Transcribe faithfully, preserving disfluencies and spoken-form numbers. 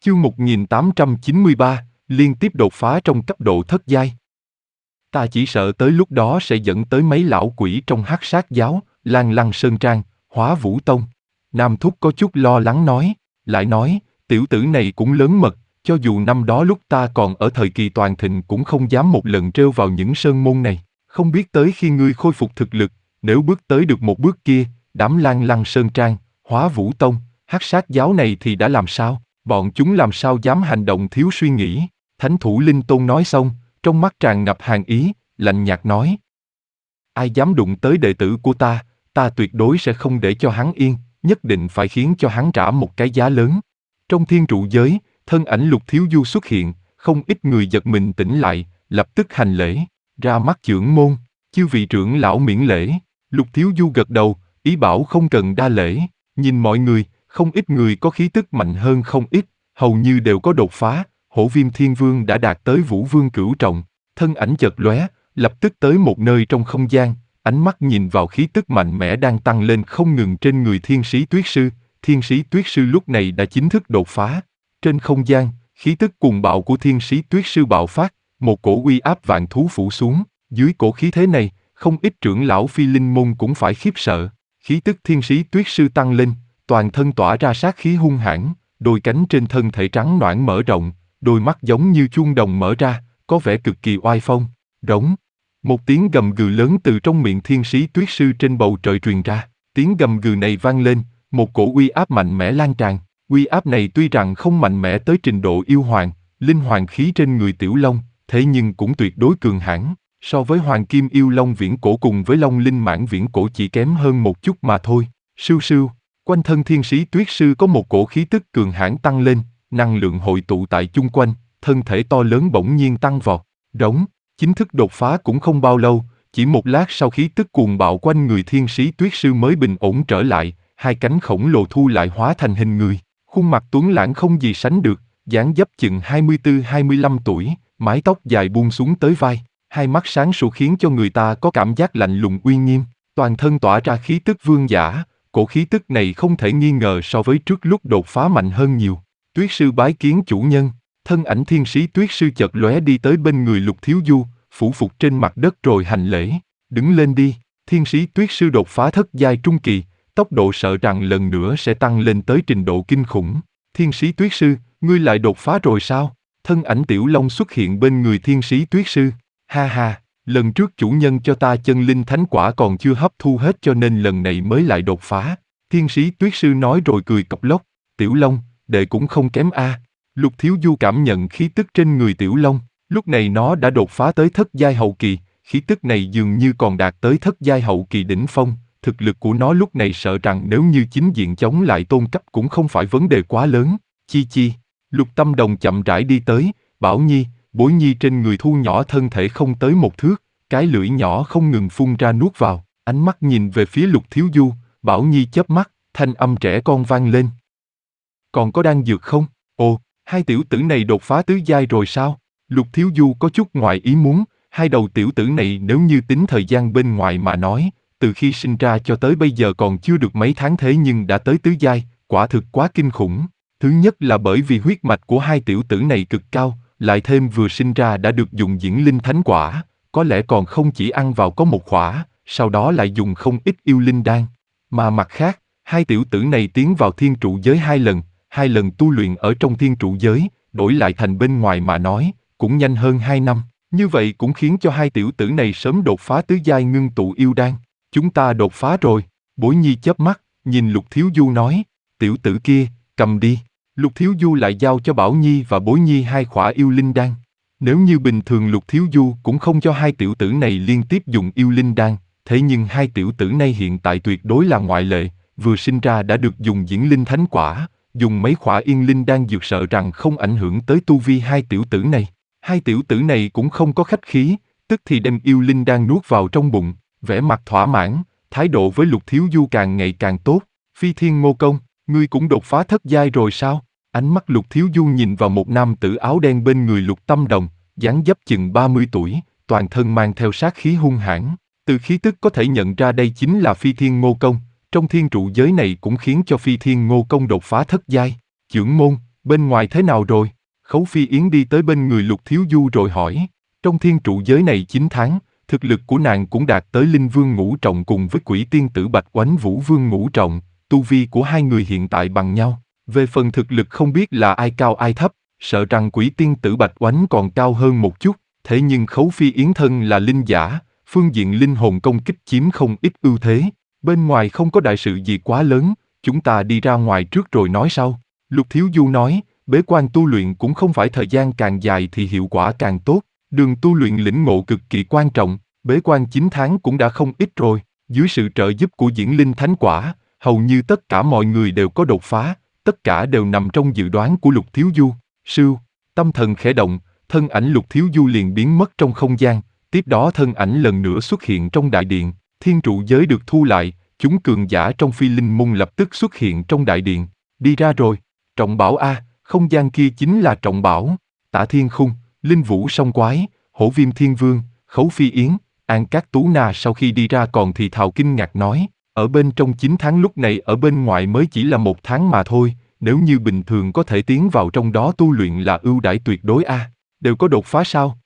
Chương một nghìn tám trăm chín mươi ba, liên tiếp đột phá trong cấp độ thất giai. Ta chỉ sợ tới lúc đó sẽ dẫn tới mấy lão quỷ trong Hắc Sát giáo, Lan Lăng Sơn Trang, Hóa Vũ Tông. Nam Thúc có chút lo lắng nói, lại nói, tiểu tử này cũng lớn mật, cho dù năm đó lúc ta còn ở thời kỳ toàn thịnh cũng không dám một lần trêu vào những sơn môn này. Không biết tới khi ngươi khôi phục thực lực, nếu bước tới được một bước kia, đám Lan Lăng Sơn Trang, Hóa Vũ Tông, Hắc Sát giáo này thì đã làm sao? Bọn chúng làm sao dám hành động thiếu suy nghĩ? Thánh thủ Linh Tôn nói xong, trong mắt tràn ngập hàn ý, lạnh nhạt nói. Ai dám đụng tới đệ tử của ta, ta tuyệt đối sẽ không để cho hắn yên, nhất định phải khiến cho hắn trả một cái giá lớn. Trong thiên trụ giới, thân ảnh Lục Thiếu Du xuất hiện, không ít người giật mình tỉnh lại, lập tức hành lễ, ra mắt trưởng môn, chư vị trưởng lão miễn lễ. Lục Thiếu Du gật đầu, ý bảo không cần đa lễ, nhìn mọi người, không ít người có khí tức mạnh hơn không ít, hầu như đều có đột phá. Hổ Viêm Thiên Vương đã đạt tới Vũ Vương cửu trọng, thân ảnh chợt lóe, lập tức tới một nơi trong không gian, ánh mắt nhìn vào khí tức mạnh mẽ đang tăng lên không ngừng trên người Thiên Sĩ Tuyết Sư. Thiên Sĩ Tuyết Sư lúc này đã chính thức đột phá. Trên không gian, khí tức cuồng bạo của Thiên Sĩ Tuyết Sư bạo phát, một cổ uy áp vạn thú phủ xuống. Dưới cổ khí thế này, không ít trưởng lão Phi Linh môn cũng phải khiếp sợ. Khí tức Thiên Sĩ Tuyết Sư tăng lên, toàn thân tỏa ra sát khí hung hãn, đôi cánh trên thân thể trắng nõn mở rộng, đôi mắt giống như chuông đồng mở ra, có vẻ cực kỳ oai phong. Rống. Một tiếng gầm gừ lớn từ trong miệng Thiên Sĩ Tuyết Sư trên bầu trời truyền ra. Tiếng gầm gừ này vang lên, một cổ uy áp mạnh mẽ lan tràn. Uy áp này tuy rằng không mạnh mẽ tới trình độ yêu hoàng, linh hoàng khí trên người Tiểu Long, thế nhưng cũng tuyệt đối cường hãn. So với Hoàng Kim Yêu Long viễn cổ cùng với Long Linh Mãn viễn cổ chỉ kém hơn một chút mà thôi. Sưu sưu, quanh thân Thiên Sĩ Tuyết Sư có một cổ khí tức cường hãn tăng lên, năng lượng hội tụ tại chung quanh, thân thể to lớn bỗng nhiên tăng vọt. Rống, chính thức đột phá cũng không bao lâu, chỉ một lát sau khí tức cuồng bạo quanh người Thiên Sĩ Tuyết Sư mới bình ổn trở lại, hai cánh khổng lồ thu lại hóa thành hình người, khuôn mặt tuấn lãng không gì sánh được, dáng dấp chừng hai mươi tư hai mươi lăm tuổi, mái tóc dài buông xuống tới vai, hai mắt sáng sủa khiến cho người ta có cảm giác lạnh lùng uy nghiêm, toàn thân tỏa ra khí tức vương giả. Cổ khí tức này không thể nghi ngờ so với trước lúc đột phá mạnh hơn nhiều. Tuyết Sư bái kiến chủ nhân. Thân ảnh Thiên Sĩ Tuyết Sư chợt lóe đi tới bên người Lục Thiếu Du, phủ phục trên mặt đất rồi hành lễ. Đứng lên đi. Thiên Sĩ Tuyết Sư đột phá thất giai trung kỳ, tốc độ sợ rằng lần nữa sẽ tăng lên tới trình độ kinh khủng. Thiên Sĩ Tuyết Sư, ngươi lại đột phá rồi sao? Thân ảnh Tiểu Long xuất hiện bên người Thiên Sĩ Tuyết Sư. Ha ha, lần trước chủ nhân cho ta chân linh thánh quả còn chưa hấp thu hết cho nên lần này mới lại đột phá. Thiên Sĩ Tuyết Sư nói rồi cười cộc lốc. Tiểu Long, đệ cũng không kém a. Lục Thiếu Du cảm nhận khí tức trên người Tiểu Long, lúc này nó đã đột phá tới thất giai hậu kỳ, khí tức này dường như còn đạt tới thất giai hậu kỳ đỉnh phong, thực lực của nó lúc này sợ rằng nếu như chính diện chống lại tôn cấp cũng không phải vấn đề quá lớn. Chi chi, Lục Tâm Đồng chậm rãi đi tới, Bảo Nhi, Bối Nhi trên người thu nhỏ thân thể không tới một thước, cái lưỡi nhỏ không ngừng phun ra nuốt vào, ánh mắt nhìn về phía Lục Thiếu Du, Bảo Nhi chớp mắt, thanh âm trẻ con vang lên. Còn có đan dược không? Ồ, hai tiểu tử này đột phá tứ giai rồi sao? Lục Thiếu Du có chút ngoài ý muốn, hai đầu tiểu tử này nếu như tính thời gian bên ngoài mà nói, từ khi sinh ra cho tới bây giờ còn chưa được mấy tháng thế nhưng đã tới tứ giai, quả thực quá kinh khủng. Thứ nhất là bởi vì huyết mạch của hai tiểu tử này cực cao, lại thêm vừa sinh ra đã được dùng diễn linh thánh quả, có lẽ còn không chỉ ăn vào có một khỏa, sau đó lại dùng không ít yêu linh đan. Mà mặt khác, hai tiểu tử này tiến vào thiên trụ giới hai lần, hai lần tu luyện ở trong thiên trụ giới, đổi lại thành bên ngoài mà nói, cũng nhanh hơn hai năm. Như vậy cũng khiến cho hai tiểu tử này sớm đột phá tứ giai ngưng tụ yêu đan. Chúng ta đột phá rồi. Bối Nhi chớp mắt, nhìn Lục Thiếu Du nói, tiểu tử kia, cầm đi. Lục Thiếu Du lại giao cho Bảo Nhi và Bối Nhi hai khỏa yêu linh đan. Nếu như bình thường Lục Thiếu Du cũng không cho hai tiểu tử này liên tiếp dùng yêu linh đan, thế nhưng hai tiểu tử này hiện tại tuyệt đối là ngoại lệ, vừa sinh ra đã được dùng diễn linh thánh quả, dùng mấy khỏa yên linh đan dược sợ rằng không ảnh hưởng tới tu vi hai tiểu tử này. Hai tiểu tử này cũng không có khách khí, tức thì đem yêu linh đan nuốt vào trong bụng, vẻ mặt thỏa mãn, thái độ với Lục Thiếu Du càng ngày càng tốt. Phi Thiên Ngô Công, ngươi cũng đột phá thất giai rồi sao? Ánh mắt Lục Thiếu Du nhìn vào một nam tử áo đen bên người Lục Tâm Đồng, dáng dấp chừng ba mươi tuổi, toàn thân mang theo sát khí hung hãn. Từ khí tức có thể nhận ra đây chính là Phi Thiên Ngô Công, trong thiên trụ giới này cũng khiến cho Phi Thiên Ngô Công đột phá thất giai. Chưởng môn, bên ngoài thế nào rồi? Khấu Phi Yến đi tới bên người Lục Thiếu Du rồi hỏi. Trong thiên trụ giới này chín tháng, thực lực của nàng cũng đạt tới linh vương ngũ trọng cùng với quỷ tiên tử Bạch Oánh Vũ vương ngũ trọng, tu vi của hai người hiện tại bằng nhau. Về phần thực lực không biết là ai cao ai thấp, sợ rằng quỷ tiên tử Bạch Oánh còn cao hơn một chút, thế nhưng Khấu Phi Yến thân là linh giả, phương diện linh hồn công kích chiếm không ít ưu thế. Bên ngoài không có đại sự gì quá lớn, chúng ta đi ra ngoài trước rồi nói sau. Lục Thiếu Du nói, bế quan tu luyện cũng không phải thời gian càng dài thì hiệu quả càng tốt. Đường tu luyện lĩnh ngộ cực kỳ quan trọng, bế quan chín tháng cũng đã không ít rồi. Dưới sự trợ giúp của Diễn Linh Thánh Quả, hầu như tất cả mọi người đều có đột phá, tất cả đều nằm trong dự đoán của Lục Thiếu Du. Sưu, tâm thần khẽ động, thân ảnh Lục Thiếu Du liền biến mất trong không gian, tiếp đó thân ảnh lần nữa xuất hiện trong đại điện, thiên trụ giới được thu lại, chúng cường giả trong Phi Linh Môn lập tức xuất hiện trong đại điện. Đi ra rồi, Trọng Bảo a, không gian kia chính là Trọng Bảo. Tả Thiên Khung, Linh Vũ Song Quái, Hổ Viêm Thiên Vương, Khấu Phi Yến, An Cát Tú Na sau khi đi ra còn thì thào kinh ngạc nói, ở bên trong chín tháng lúc này ở bên ngoài mới chỉ là một tháng mà thôi, nếu như bình thường có thể tiến vào trong đó tu luyện là ưu đãi tuyệt đối a. Đều có đột phá sao?